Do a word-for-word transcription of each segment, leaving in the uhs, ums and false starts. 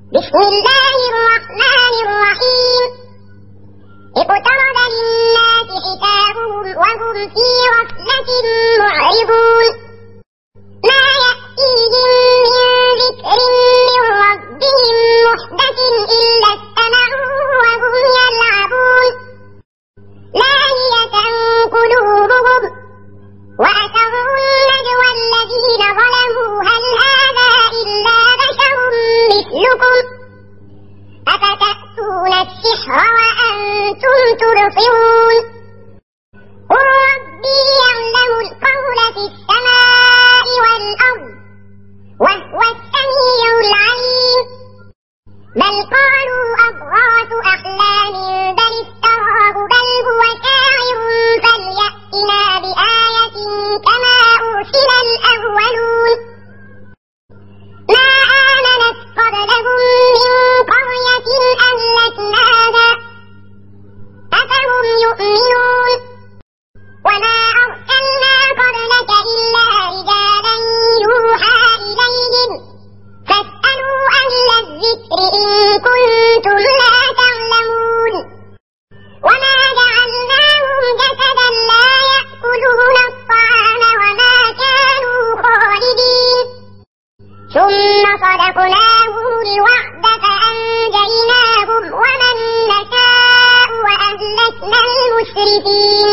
بسم الله الرحمن الرحيم. اقترب للناس حسابهم وهم في غفلة معرضون. ما يأتيهم من ذكر من ربهم محدث إلا استمعوه وهم يلعبون. لاهية قلوبهم وأسروا النجوى الذين ظلموا هل هذا إلا بشر مثلكم أفتأتون السحر وأنتم تبصرون. قل ربي يعلم القول في السماء والأرض وهو السميع العليم. بل قالوا أضغاث أحلام بل افتراه بل هو شاعر فليأتنا بآية كما أرسل الأولون. ما آمنت قبلهم من قرية أهلكناها أفهم يؤمنون. وما أرسلنا قبلك إلا رجالا يوحى إليهم فاسألوا أهل الذكر إن كنتم لا تعلمون. وما جعلناهم جسدا لا يأكلون الطعام وما كانوا خالدين. ثم صدقناهم الوعد فأنجيناهم ومن نشاء وأهلكنا المسرفين.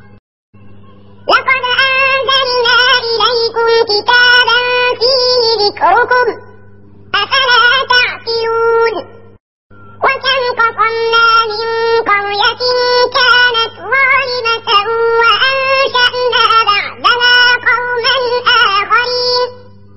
لقد أنزلنا إليكم كتابا فيه ذكركم أفلا تعقلون. وكم قصمنا من قرية كانت ظالمة وأنشأنا بعدها قوما آخرين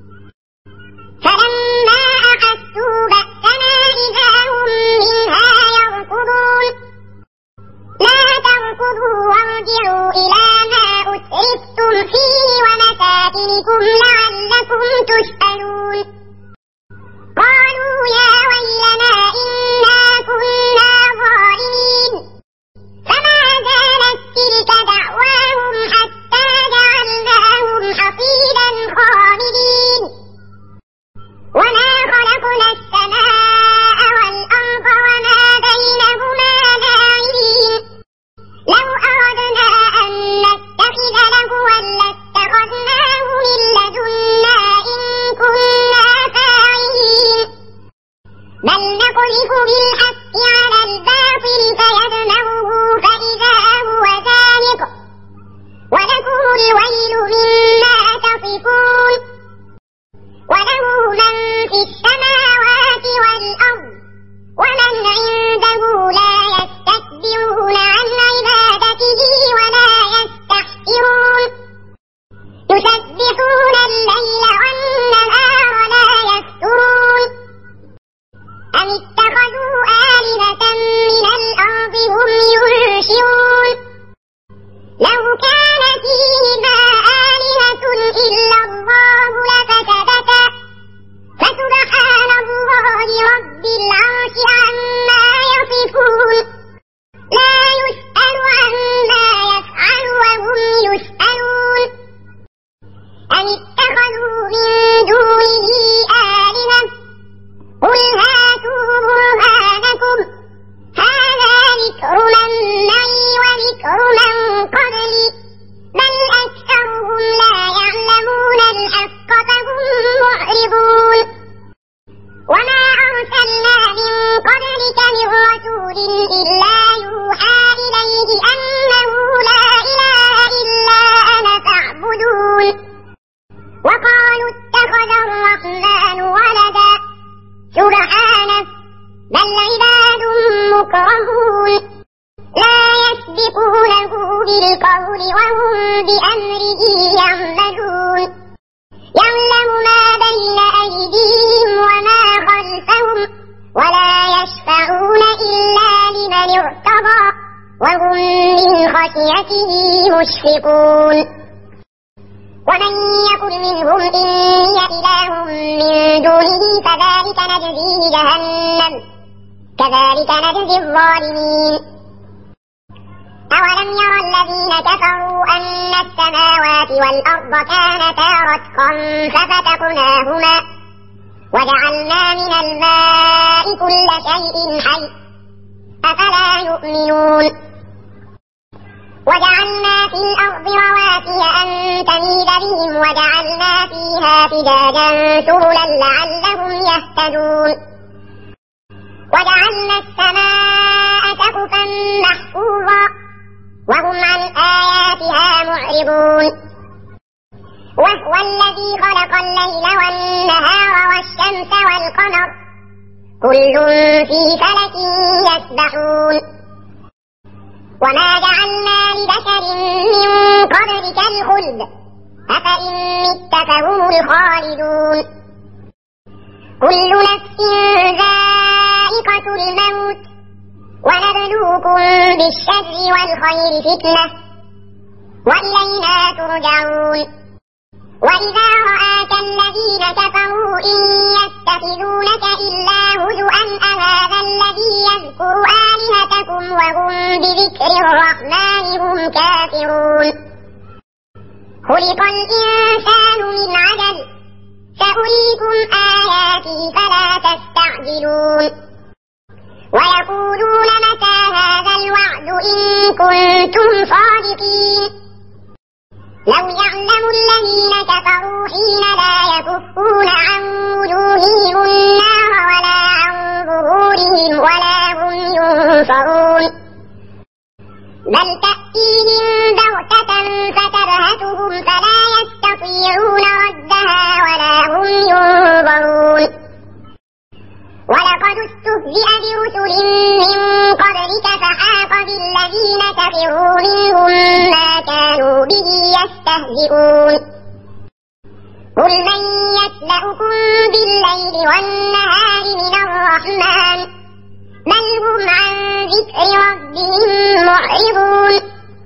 فلما أحسوا بأسنا إذا هم منها يركضون. لا تركضوا وارجعوا إلى ما أسرفتم فيه ومساكنكم لعلكم تسألون. قالوا يا ويلنا إنا كنا ظالمين. فما زالت تلك دعواهم حتى جعلناهم حصيدا خامدين. وما خلقنا السماء والأرض وما بينهما لاعبين. لو أردنا أن نتخذ لهوا لاتخذناه من لدنا إن كنا فاعلين. بل نقذف بالحق على الباطل فيدمغه فإذا هو زاهق ولكم الويل مما تصفون. وله من في السماوات والأرض ومن عنده لا يستكبرون عن عبادته ولا يستحسرون. يسبحون الليل والنهار لا يفترون. أم اتخذوا آلهة من الأرض هم ينشرون. لو كان فيهما آلهة إلا الله لفسدتا فسبحان الله رب العرش عما يصفون. لا يسأل عما يفعل وهم يسألون. أم اتخذوا من دونه آلهة قل هاتوا برهانكم هذا ذكر من معي وذكر من قبلي بل أكثرهم لا يعلمون الحق فهم معرضون. وما أرسلنا من قبلك من رسول إلا يوحى إليه أنه لا إله إلا أنا فاعبدون. وقالوا اتخذ الرحمن ولدا سبحانه بل عباد مكرمون لا يسبقونه بالقول وهم بأمره يعملون. يعلم ما بين أيديهم وما خلفهم ولا يشفعون إلا لمن ارتضى وهم من خشيته مشفقون. ومن يقل منهم إني إله من دونه فذلك نجزيه جهنم كذلك نجزي الظالمين. أولم ير الذين كفروا أن السماوات والأرض كانتا رتقا ففتقناهما وجعلنا من الماء شيء حي أفلا يؤمنون وجعلنا في الأرض رواسي أن تميد بهم وجعلنا فيها فجاجا سبلا لعلهم يهتدون وجعلنا السماء سقفا محفوظا وهم عن آياتها معرضون وهو الذي خلق الليل والنهار والشمس والقمر كل في فلك يسبحون وما جعلنا لبشر من قبلك الخلد أفإن مت فهم الخالدون كل نفس ذائقة الموت ونبلوكم بالشر والخير فتنة وإلينا ترجعون وإذا رآك الذين كفروا إن يتخذونك إلا هزؤا أهذا الذي يذكر آلهتكم وهم بذكر الرحمن هم كافرون خلق الإنسان من عجل سأريكم آياتي فلا تستعجلون ويقولون متى هذا الوعد إن كنتم صادقين لو يعلم الذين كفروا حين لا يكفون عن وجوههم النار ولا عن ظهورهم ولا هم ينصرون بل تأتيهم بغتة فتبهتهم فلا يستطيعون ردها ولا هم ينظرون ولقد استهزئ برسل من قبلك فحاق بالذين كفروا منهم ما كانوا به يستهزئون قل من يكلؤكم بالليل والنهار من الرحمن بل هم عن ذكر ربهم معرضون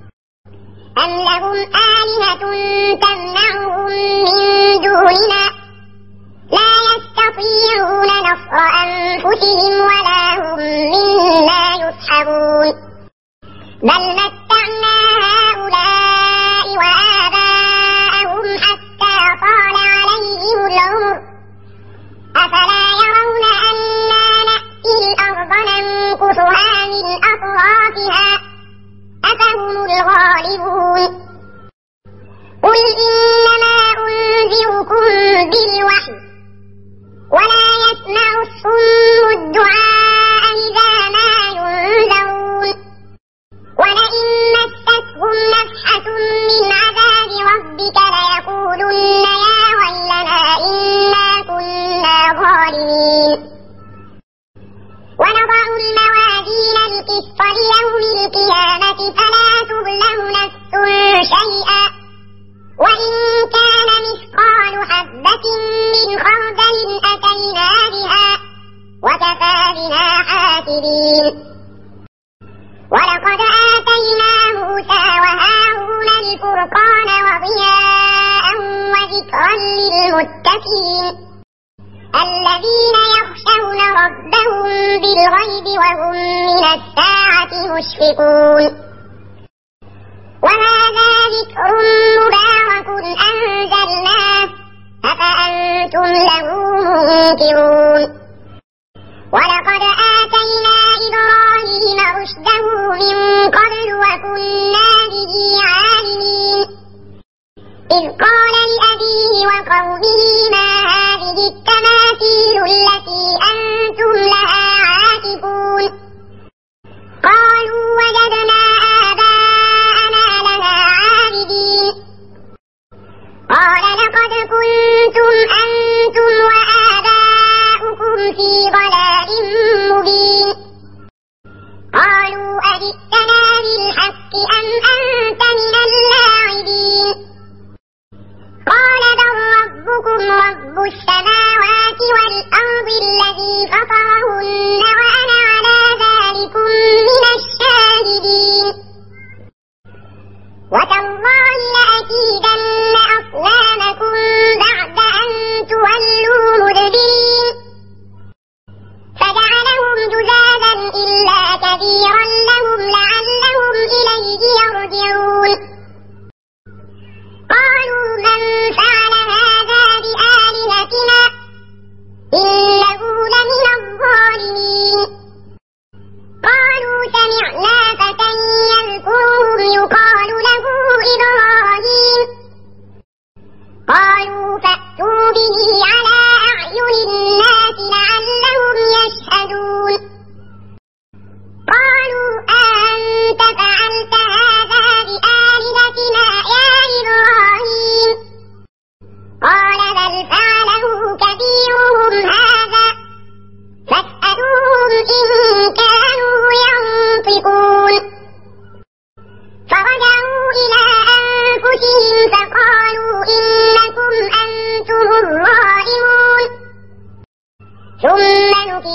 أم لهم آلهة تمنعهم من دوننا لا يستطيعون نصر أنفسهم ولا هم منا يصحبون بل متعنا هؤلاء وآباءهم حتى طال عليهم العمر أفلا يرون أنا نأتي الأرض ننقصها من أطرافها أفهم الغالبون قل إنما أنذركم بالوحي ولا يسمع الصم الدعاء إذا ما ينذرون ولئن مستهم نفحة من عذاب ربك ليقولن يا ويلنا إنا كنا ظالمين ونضع الموازين القسط ليوم القيامة فلا تظلم نفس شيئا وإن كان مثقال حبة من خردل أتينا بها وكفى بنا حاسبين ولقد آتينا موسى وهارون الفرقان وضياء وذكرا للمتقين الذين يخشون ربهم بالغيب وهم من الساعة مشفقون وهذا ذكر مبارك أنزلناه أفأنتم له منكرون ولقد آتينا إبراهيم رشده من قبل وكنا به عالمين إذ قال لأبيه وقومه ما هذه التماثيل التي أنتم لها عاكفون قالوا وجدنا آباءنا لها عابدين قال لقد كنتم أنتم وآباؤكم في ضلال مبين قالوا أجئتنا بالحق أم أنت من اللاعبين قال بل ربكم رب السماوات والأرض الذي فطرهن وأنا على ذلكم من الشاهدين وتالله لأكيدن أصنامكم بعد أن تولوا مدبرين فجعلهم جذاذا إلا كبيرا لهم لعلهم إليه يرجعون قالوا من فعل هذا بآلهتنا إنه لمن الظالمين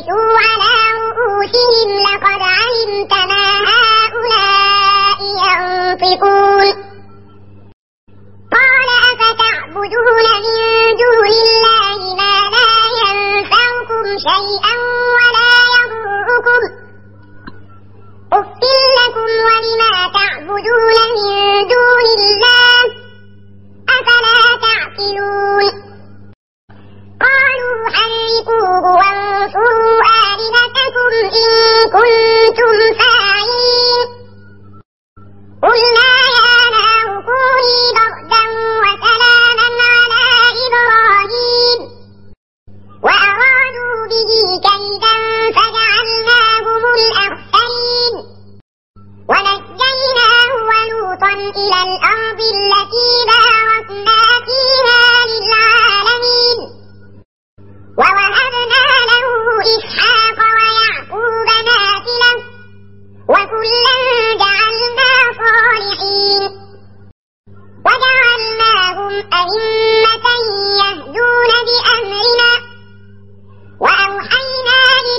لبسوا على رؤوسهم لقد علمت ما هؤلاء ينطقون قال أفتعبدون من دون الله ما لا ينفعكم شيئا ولا يضركم أفٍ لكم ولما تعبدون من دون الله أفلا تعقلون قالوا حرقوه وانصروا آلهتكم إن كنتم فاعلين قلنا يا نار كوني بردا وسلاما على إبراهيم وأرادوا به كيدا فجعلناهم الأخسرين ونجيناه ولوطا إلى الأرض التي باركنا فيها للعالمين ووهبنا له إسحاق ويعقوب نافلة وكلا جعلنا صالحين وجعلناهم أئمة يهدون بأمرنا وأوحينا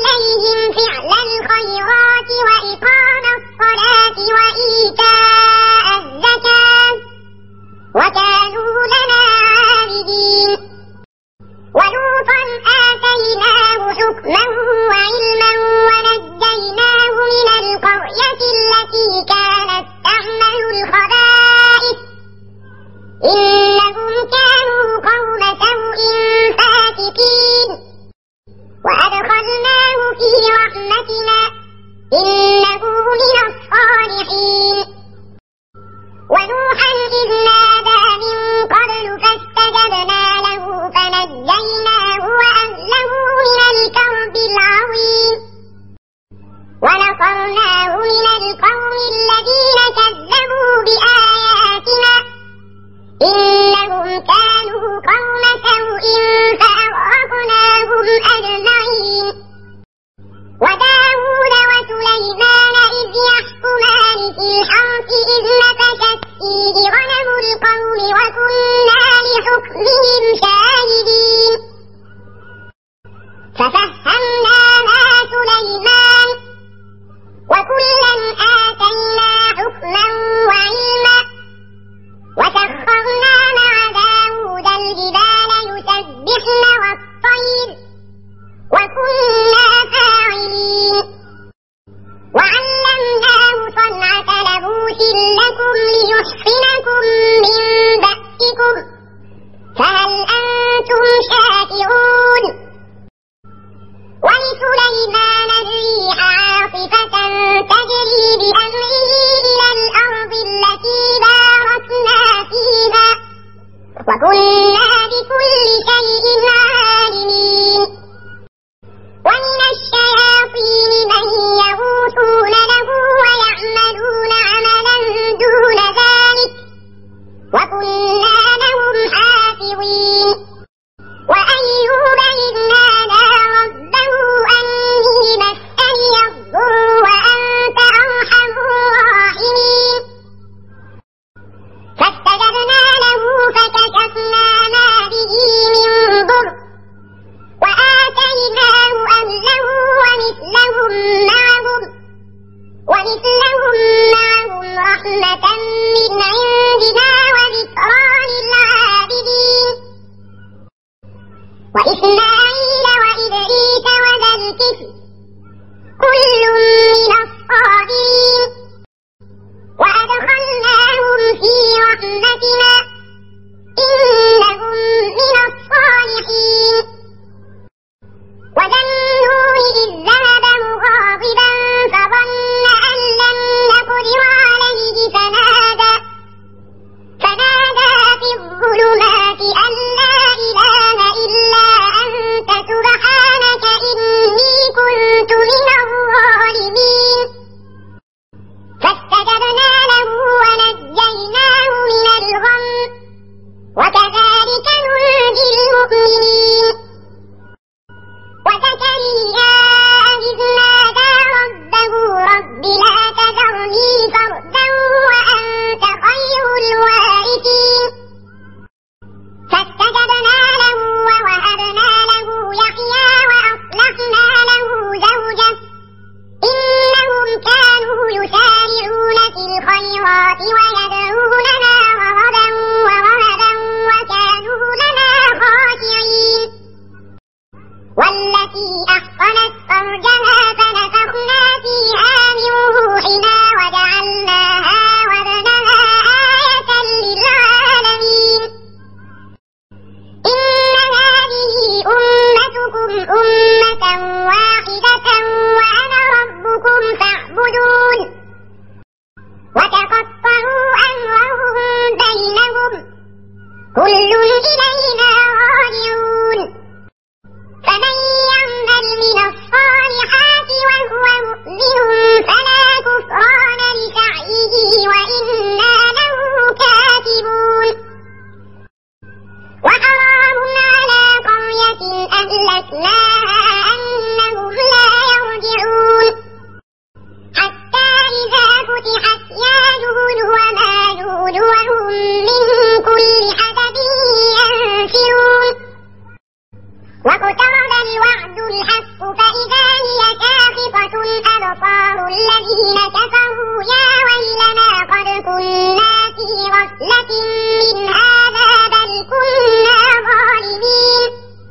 أبصار الذين كفروا يا ويلنا قد كنا في غفلة من هذا بل كنا ظالمين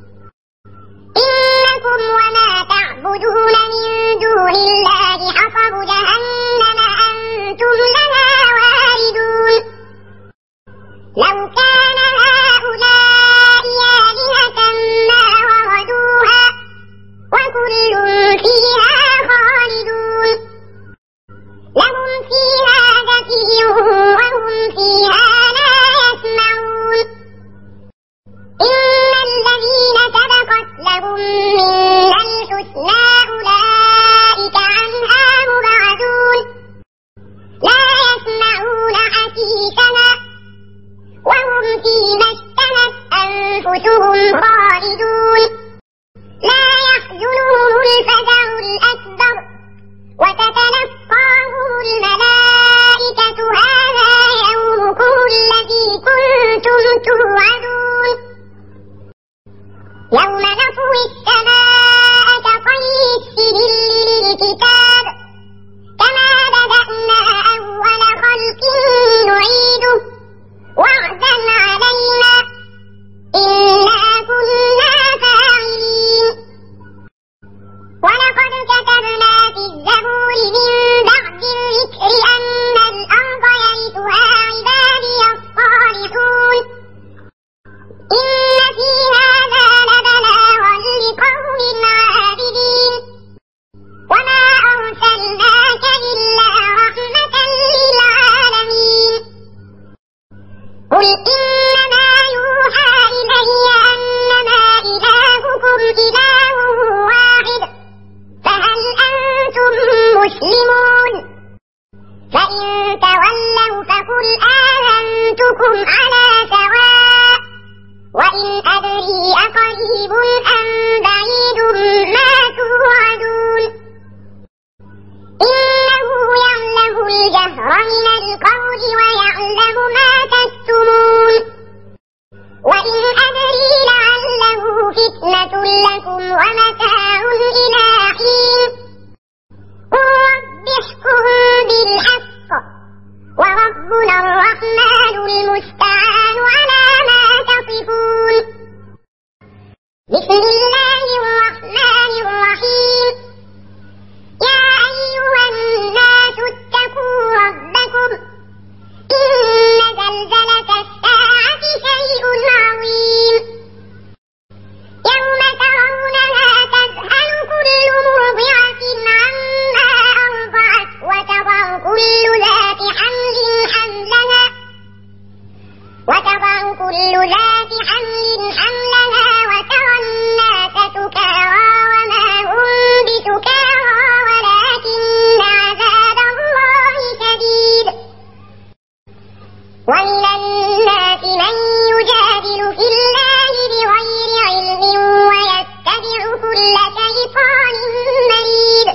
إنكم وما تعبدون من دون الله حصب جهنم أنتم لها واردون لو كان هؤلاء آلهة ما وردوها وكل فيها خالدون لهم فيها زفير وهم فيها لا يسمعون إن الذين سبقت لهم منا الحسنى أولئك عنها مبعدون لا يسمعون حسيسها وهم فيما اشتهت أنفسهم خالدون لا يحزنهم الفزع الأكبر وتتلقاهم الملائكة هذا يومكم الذي كنتم توعدون يوم نطوي السماء كطي السجل للكتاب كما بدأنا أول خلق نعيده وعدا علينا إنا كنا فاعلين ولقد كتبنا في الزبور من بعد الذكر أن الأرض يرثها عبادي الصالحون إن في هذا لبلاغا لقوم عابدين وما أرسلناك إلا رحمة للعالمين قل إنما يوحى إلي أنما إلهكم إله واحد فهل أنتم مسلمون فإن تولوا فقل آذنتكم على سواء وإن أدري أقريب أم بعيد ما توعدون إنه يعلم الجهر من القول ويعلم ما تكتمون وإن أدري لعله فتنة لكم ومتاع إلى حين رب احكم بالحق وربنا الرحمن المستعان على ما تصفون بسم الله الرحمن الرحيم يا أيها الناس اتقوا ربكم إن زلزلة الساعة شيء عظيم يوم ترونها تذهل كل مرضعة عما أرضعت وتضع كل ذات حمل حملها وتضع كل ذات حمل حملها وترى الناس سكارى وما هم بسكارى ولكن عذاب الله شديد ومن الناس من يجادل في الله بغير علم ويتبع كل شيطان مريد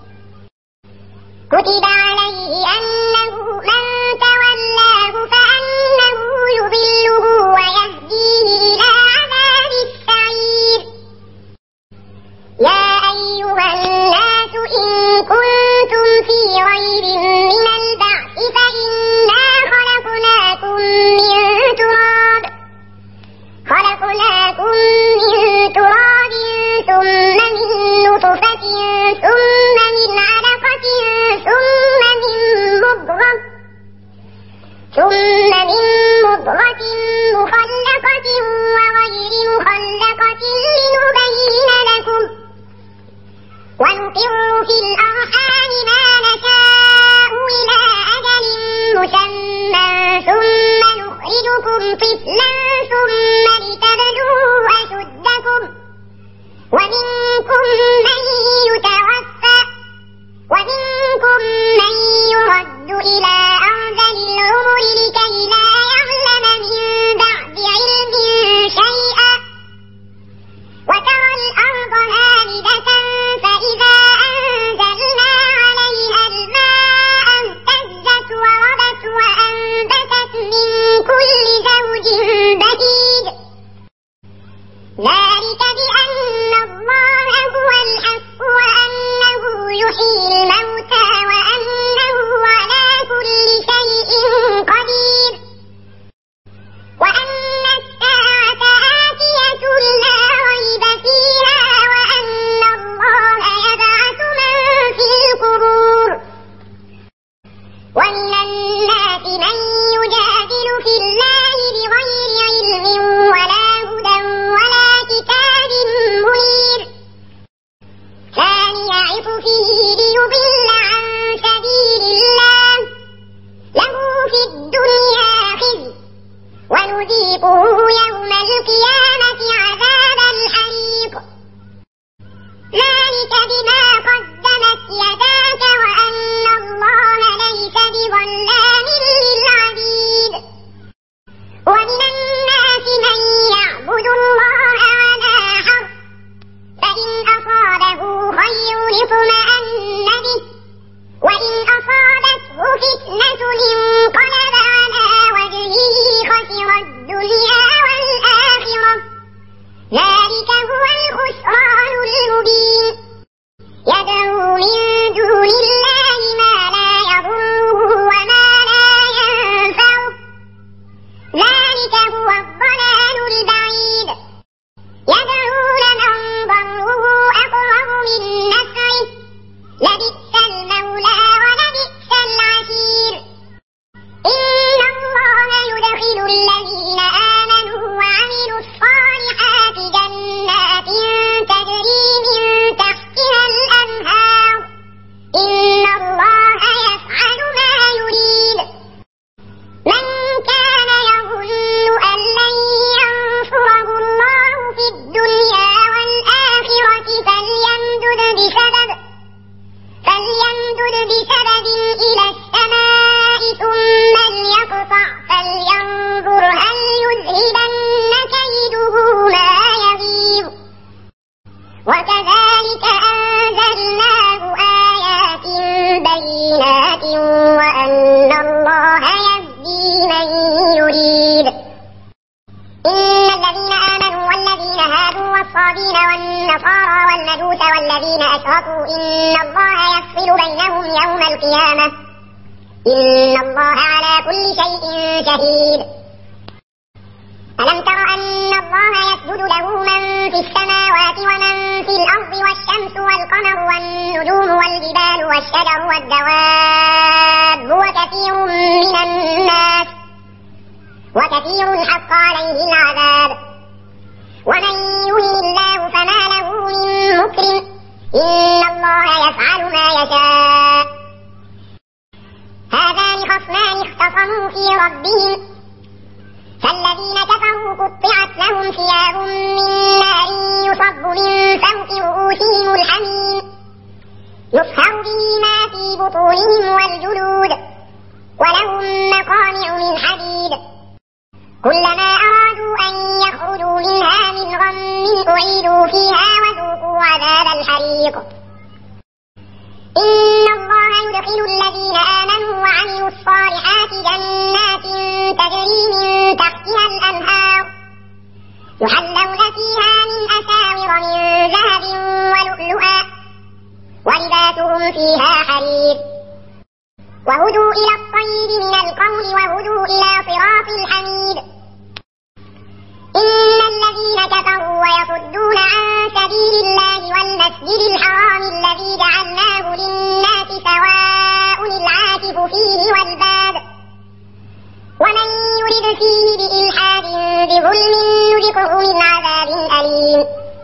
كتب عليه أنه من تولاه فأنه يضله ويهديه إلى عذاب السعير يا أيها الناس إن كنتم في ريب من البعث فإنا خلقناكم من تراب خلقناكم من تراب ثم من نطفة ثم من علقة ثم من مضغة ثم من مضغة مخلقة وغير مخلقة لنبين لكم ونقر في الأرحام ما نشاء إلى أجل مسمى ثم نخرجكم طفلا ثم لتبلغوا أشدكم ومنكم من يتوفى ومنكم من يرد إلى أرذل العمر لكي لا يعلم من بعد علم شيئا وترى الأرض هامدة فإذا أنزلنا عليها الماء اهتزت وربت وأنبتت من كل زوج بهيج ذلك بأن الله هو الحق يسعف فيه ليضل عن سبيل الله له في الدنيا خزي ونذيقه يوم القيامة عذاب الحريق ذلك بما قدمت يداك وأن الله ليس بظلام للعبيد ومن الناس من يعبد الله على حرف فإن أصابه خير اطمأن به وإن أصابته فتنة انقلب على وجهه خسر الدنيا والآخرة ذلك هو الخسران المبين يدعو من دون الله ما لا يضره وما لا ينفعه ذلك هو الضلال البعيد يدعو لمن ضره أقرب من نفعه لبئس المولى ولبئس العشير إن الله يدخل الذين آمنوا وعملوا الصالحات جنات تجري من تحتها الأنهار إن الله يفعل ما يريد من كان يظن أن لن ينصره الله في الدنيا والآخرة فليمدد بسبب فليمدد بسبب إلى السماء ثم ليقطع فلينظر هل يذهبن كيده ما يغيظ وكذلك أنزلناه آيات بينات وأن الله يهدي من يريد إن الذين آمنوا والذين هادوا والصابين والنصارى والمجوس والذين أشركوا إن الله يفصل بينهم يوم القيامة إن الله على كل شيء شهيد ألم تر أن الله يسجد له من في السماوات ومن في الأرض والشمس والقمر والنجوم والجبال والشجر والدواب وكثير من الناس وكثير حق عليه العذاب ومن يهن الله فما له من مكرم إن الله يفعل ما يشاء هذان خصمان اختصموا في ربهم فالذين كفروا قطعت لهم ثياب من نار يصب من فوق رؤوسهم الحميم يصهر به ما في بطونهم والجلود ولهم مقامع من حديد كلما أرادوا أن يخرجوا منها من غم أعيدوا فيها وذوقوا عذاب الحريق إن الله يدخل الذين آمنوا وعملوا الصالحات جنات تجري من تحتها الأنهار يحلون فيها من أساور من ذهب ولؤلؤا ولباسهم فيها حرير وهدوا إلى الطيب من القول وهدوا إلى صراط الحميد إن الذين كفروا ويصدون عن سبيل الله والمسجد الحرام الذي جعلناه للناس سواء العاكف فيه والباد ومن يرد فيه بإلحاد بظلم نذقه من عذاب أليم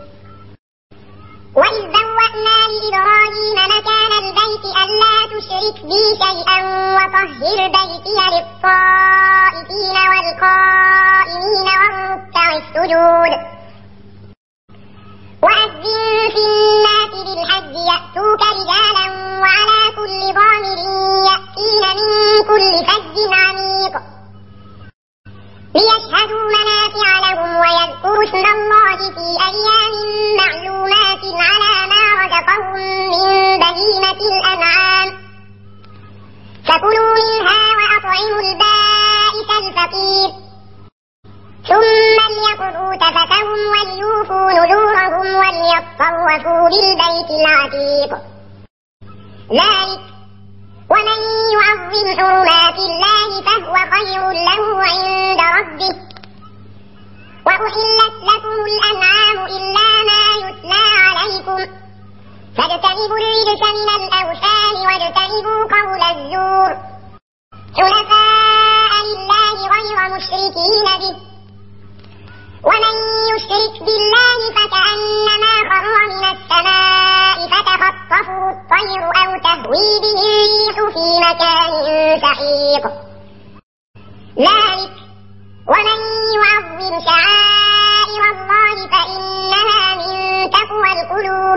وإذ بوأنا لإبراهيم مكان البيت ألا تشرك بي شيئا وطهر بيتي للطائفين والقائمين والركع السجود وأذن في الناس بالحج يأتوك رجالا وعلى كل ضامر يأتين من كل فج عميق ليشهدوا منافع لهم ويذكروا اسم الله في أيام معلومات على ما رزقهم من بهيمة الأنعام فكلوا منها وأطعموا البائس الفقير ثم ليقضوا تفتهم وليوفوا نذورهم وليطوفوا بالبيت العتيق ذلك ومن يعظم حرمات الله فهو خير له عند ربه وأحلت لكم الأنعام إلا ما يتلى عليكم فاجتنبوا الرجس من الأوثان واجتنبوا قول الزور حنفاء لله غير مشركين به ومن يشرك بالله فكأنما خر من السماء فتخطفه تهوي به الريح في مكان سحيق ذلك ومن يعظم شعائر الله فإنها من تقوى القلوب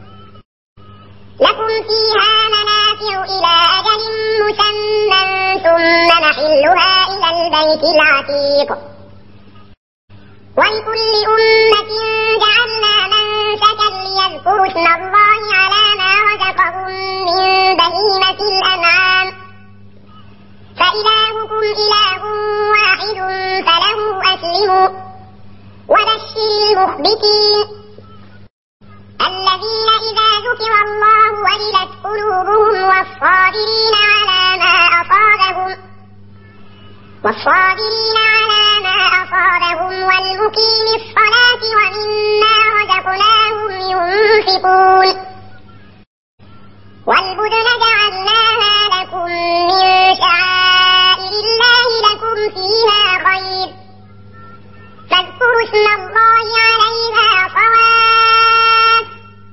لكم فيها منافع إلى أجل مسمى ثم محلها إلى البيت العتيق ولكل أمة جعلنا منسكا ليذكروا اسم الله على ما رزقهم من بهيمة الأنعام فإلهكم إله واحد فله أسلموا وبشر المخبتين الذين إذا ذكر الله وجلت قلوبهم والصابرين على ما أصابهم والصابرين على ما أصابهم والمقيم الصلاة ومما رزقناهم ينفقون والبدن جعلناها لكم من شعائر الله لكم فيها خير فاذكروا اسم الله عليها صواف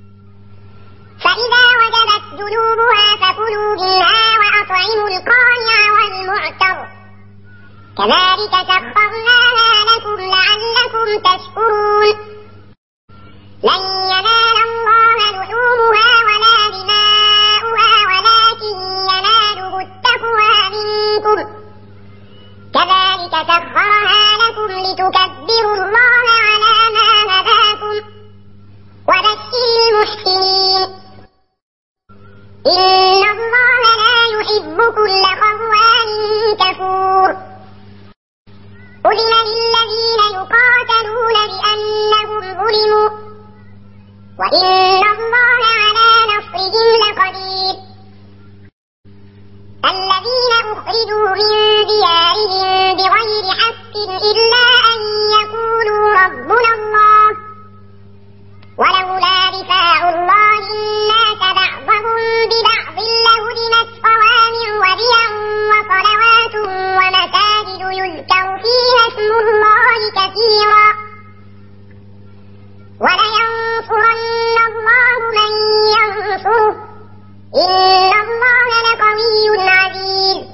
فإذا وجبت جنوبها فكلوا منها وأطعموا القانع والمعتر كذلك سخرناها لكم لعلكم تشكرون لن ينال الله لحومها ولا دماؤها ولكن يناله التقوى منكم كذلك سخرها لكم لتكبروا الله على ما هداكم وبشر المحسنين إن الله لا يحب كل خوان كفور أذن للذين يقاتلون بأنهم ظلموا وإن الله على نصرهم لقدير الذين أخرجوا من ديارهم بغير حق إلا أن يقولوا ربنا الله ولولا دفاع الله الناس بعضهم ببعض لهدمت صوامع وبيع وصلوات ومساجد يذكر فيها اسم الله كثيرا ولينصرن الله من ينصره إن الله لقوي عزيز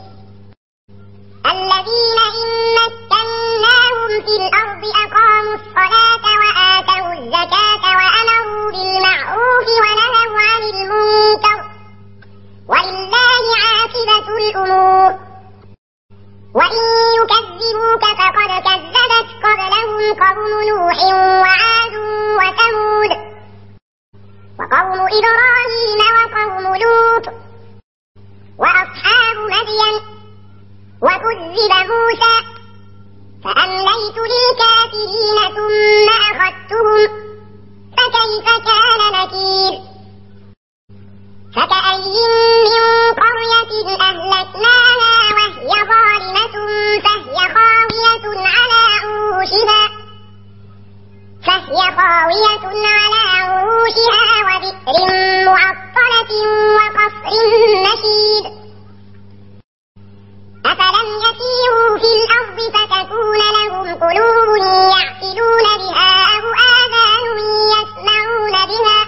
الذين إن مكناهم في الأرض أقاموا الصلاة وآتوا الزكاة وأمروا بالمعروف ونهوا عن المنكر ولله عاقبة الأمور وإن يكذبوك فقد كذبت قبلهم قوم نوح وعاد وثمود وقوم إبراهيم وقوم لوط وأصحاب مدين وكذب موسى فأمليت للكافرين ثم أخذتهم فكيف كان نكير فكأي من قرية أهلكناها وهي ظالمة فهي خاوية على عروشها فهي خاوية على عروشها وبئر معطلة وقصر مشيد أفلم يسيروا في الأرض فتكون لهم قلوب يعقلون بها أو آذان يسمعون بها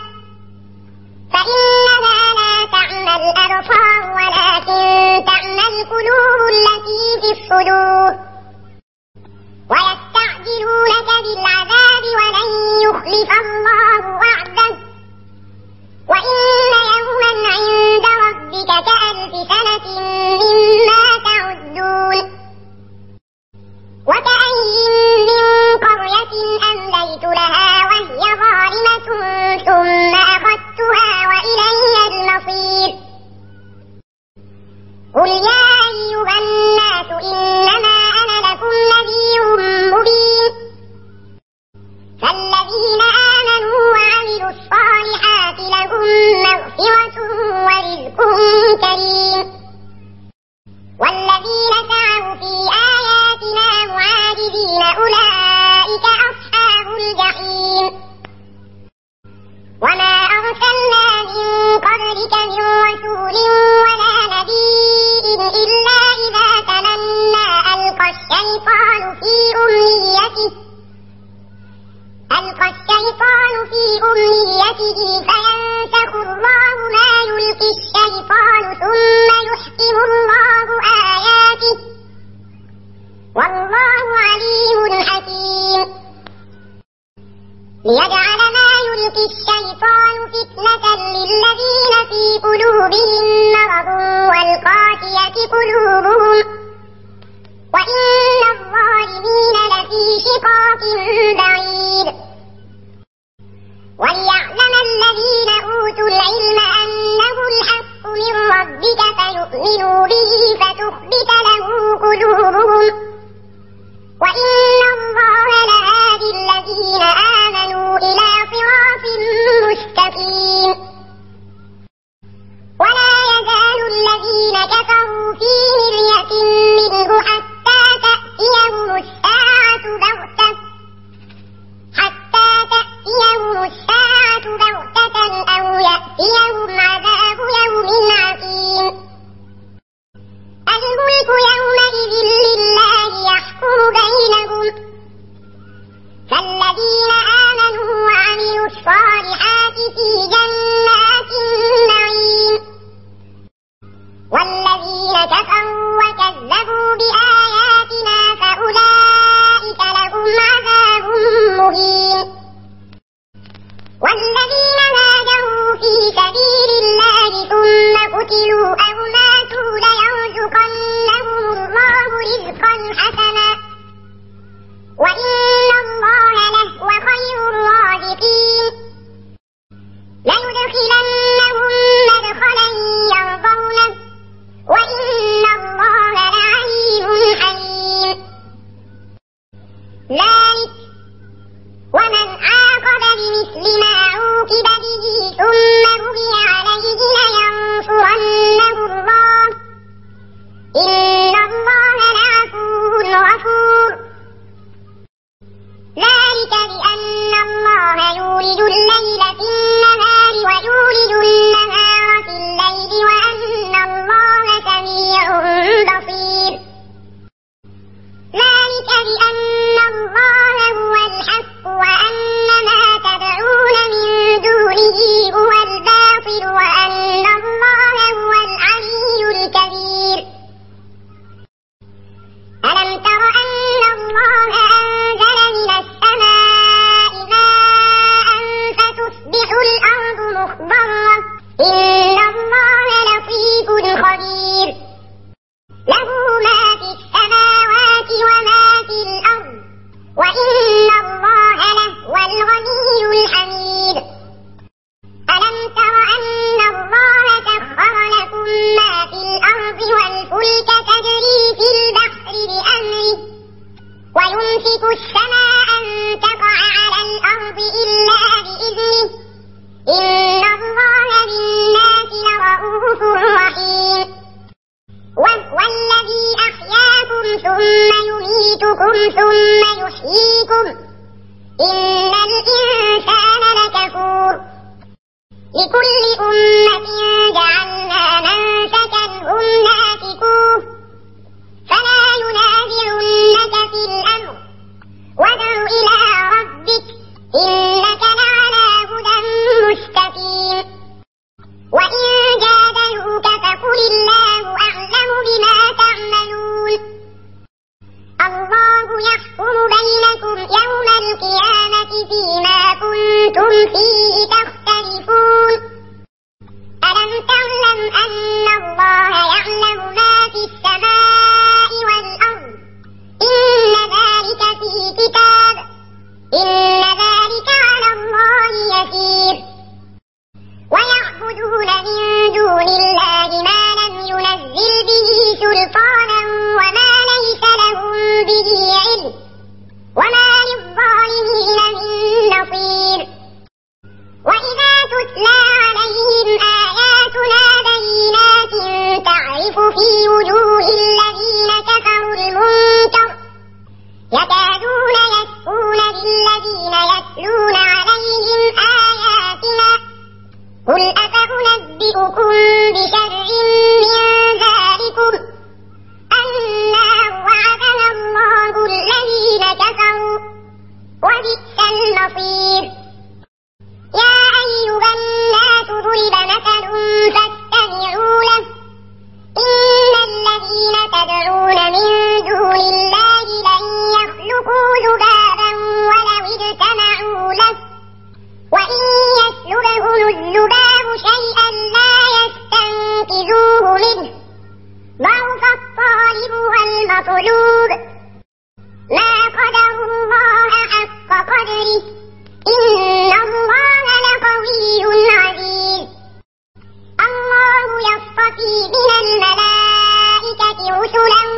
فإنها لا تعمى الأبصار ولكن تعمى القلوب التي في الصدور ويستعجلونك بالعذاب ولن يخلف الله وعده وإن يوما عند ربك كألف سنة مما تعدون وكأي من قرية أمليت لها وهي ظالمة ثم أخذتها وإلي المصير قل يا أيها الناس إنما أنا لكم نذير مبين فالذين آمنوا الشيطان ثم يحكم الله آياته والله عليم حكيم ليجعل ما يلقي الشيطان فتنة للذين في قلوبهم مرض والقاسية قلوبهم وإن الظالمين لفي شقاق بعيد وليعلم الذين أوتوا العلم أنه الحق من ربك فيؤمنوا به فتخبت له قلوبهم وإن الله لهادي الذين آمنوا إلى صراط مستقيم ولا يزال الذين كفروا في مرية منه حتى تأتيهم الساعة بغتة حتى تأتيهم الساعة بغتة أو يأتيهم عذاب يوم عقيم الملك يومئذ لله يحكم بينهم فالذين آمنوا وعملوا الصالحات في جنات النعيم والذين كفروا وكذبوا بآياتنا فأولئك لهم عذاب مهين والذين هاجروا في سبيل الله ثم قتلوا أو ماتوا ليرزقنهم الله رزقا حسنا وإن الله لهو خير الرازقين ليدخلنهم مدخلا يرضونه وإن الله لعليم حليم ذلك ومن عاقب بمثل ما عوقب به ثم بغي عليه لينصرنه الله إن الله لعفو غفور ذلك بأن الله يولج الليل في النهار ويولج النهار في الليل وأن الله سميع بصير ذلك بأن الله هو الحق وأن ما تدعون من دونه هو الباطل وأن الله هو العلي الكبير ألم تر أن الله أنزل من السماء ماء فتصبح الأرض مخضرة إن الله لطيف خبير له ما في السماوات وما في الأرض وإن الله لهو الغني الحميد ألم تر أن الله سخر لكم ما في الأرض والفلك تجري في البحر بأمره ويمسك السماء أن تقع على الأرض إلا بإذنه إن الله بالناس لرءوف رحيم وهو الذي أحياكم ثم يميتكم ثم يحييكم إن الإنسان لكفور لكل أمة جعلنا منسكا هم ناسكوه فلا ينازعنك في الأمر وادع إلى ربك إنك لعلى هدى مستقيم وإن جادلوك فقل الله أعلم بما تعملون الله يحكم بينكم يوم القيامة فيما كنتم فيه تختلفون ألم تعلم أن الله يعلم ما في السماء والأرض إن ذلك في كتاب إن ذلك على الله يسير ويعبدون من دون الله ما لم ينزل به سلطانا وما ليس لهم به علم وما للظالمين من نصير وإذا تتلى عليهم آياتنا بينات تعرف في وجوه الذين كفروا المنكر يكادون يسقون بالذين يتلون عليهم آياتنا قل أفأنبئكم بشر من ذلكم النار وعدها الله الذين كفروا وبئس المصير يا أيها الناس ضرب مثل فاستمعوا يصطفي من الملائكة رسلا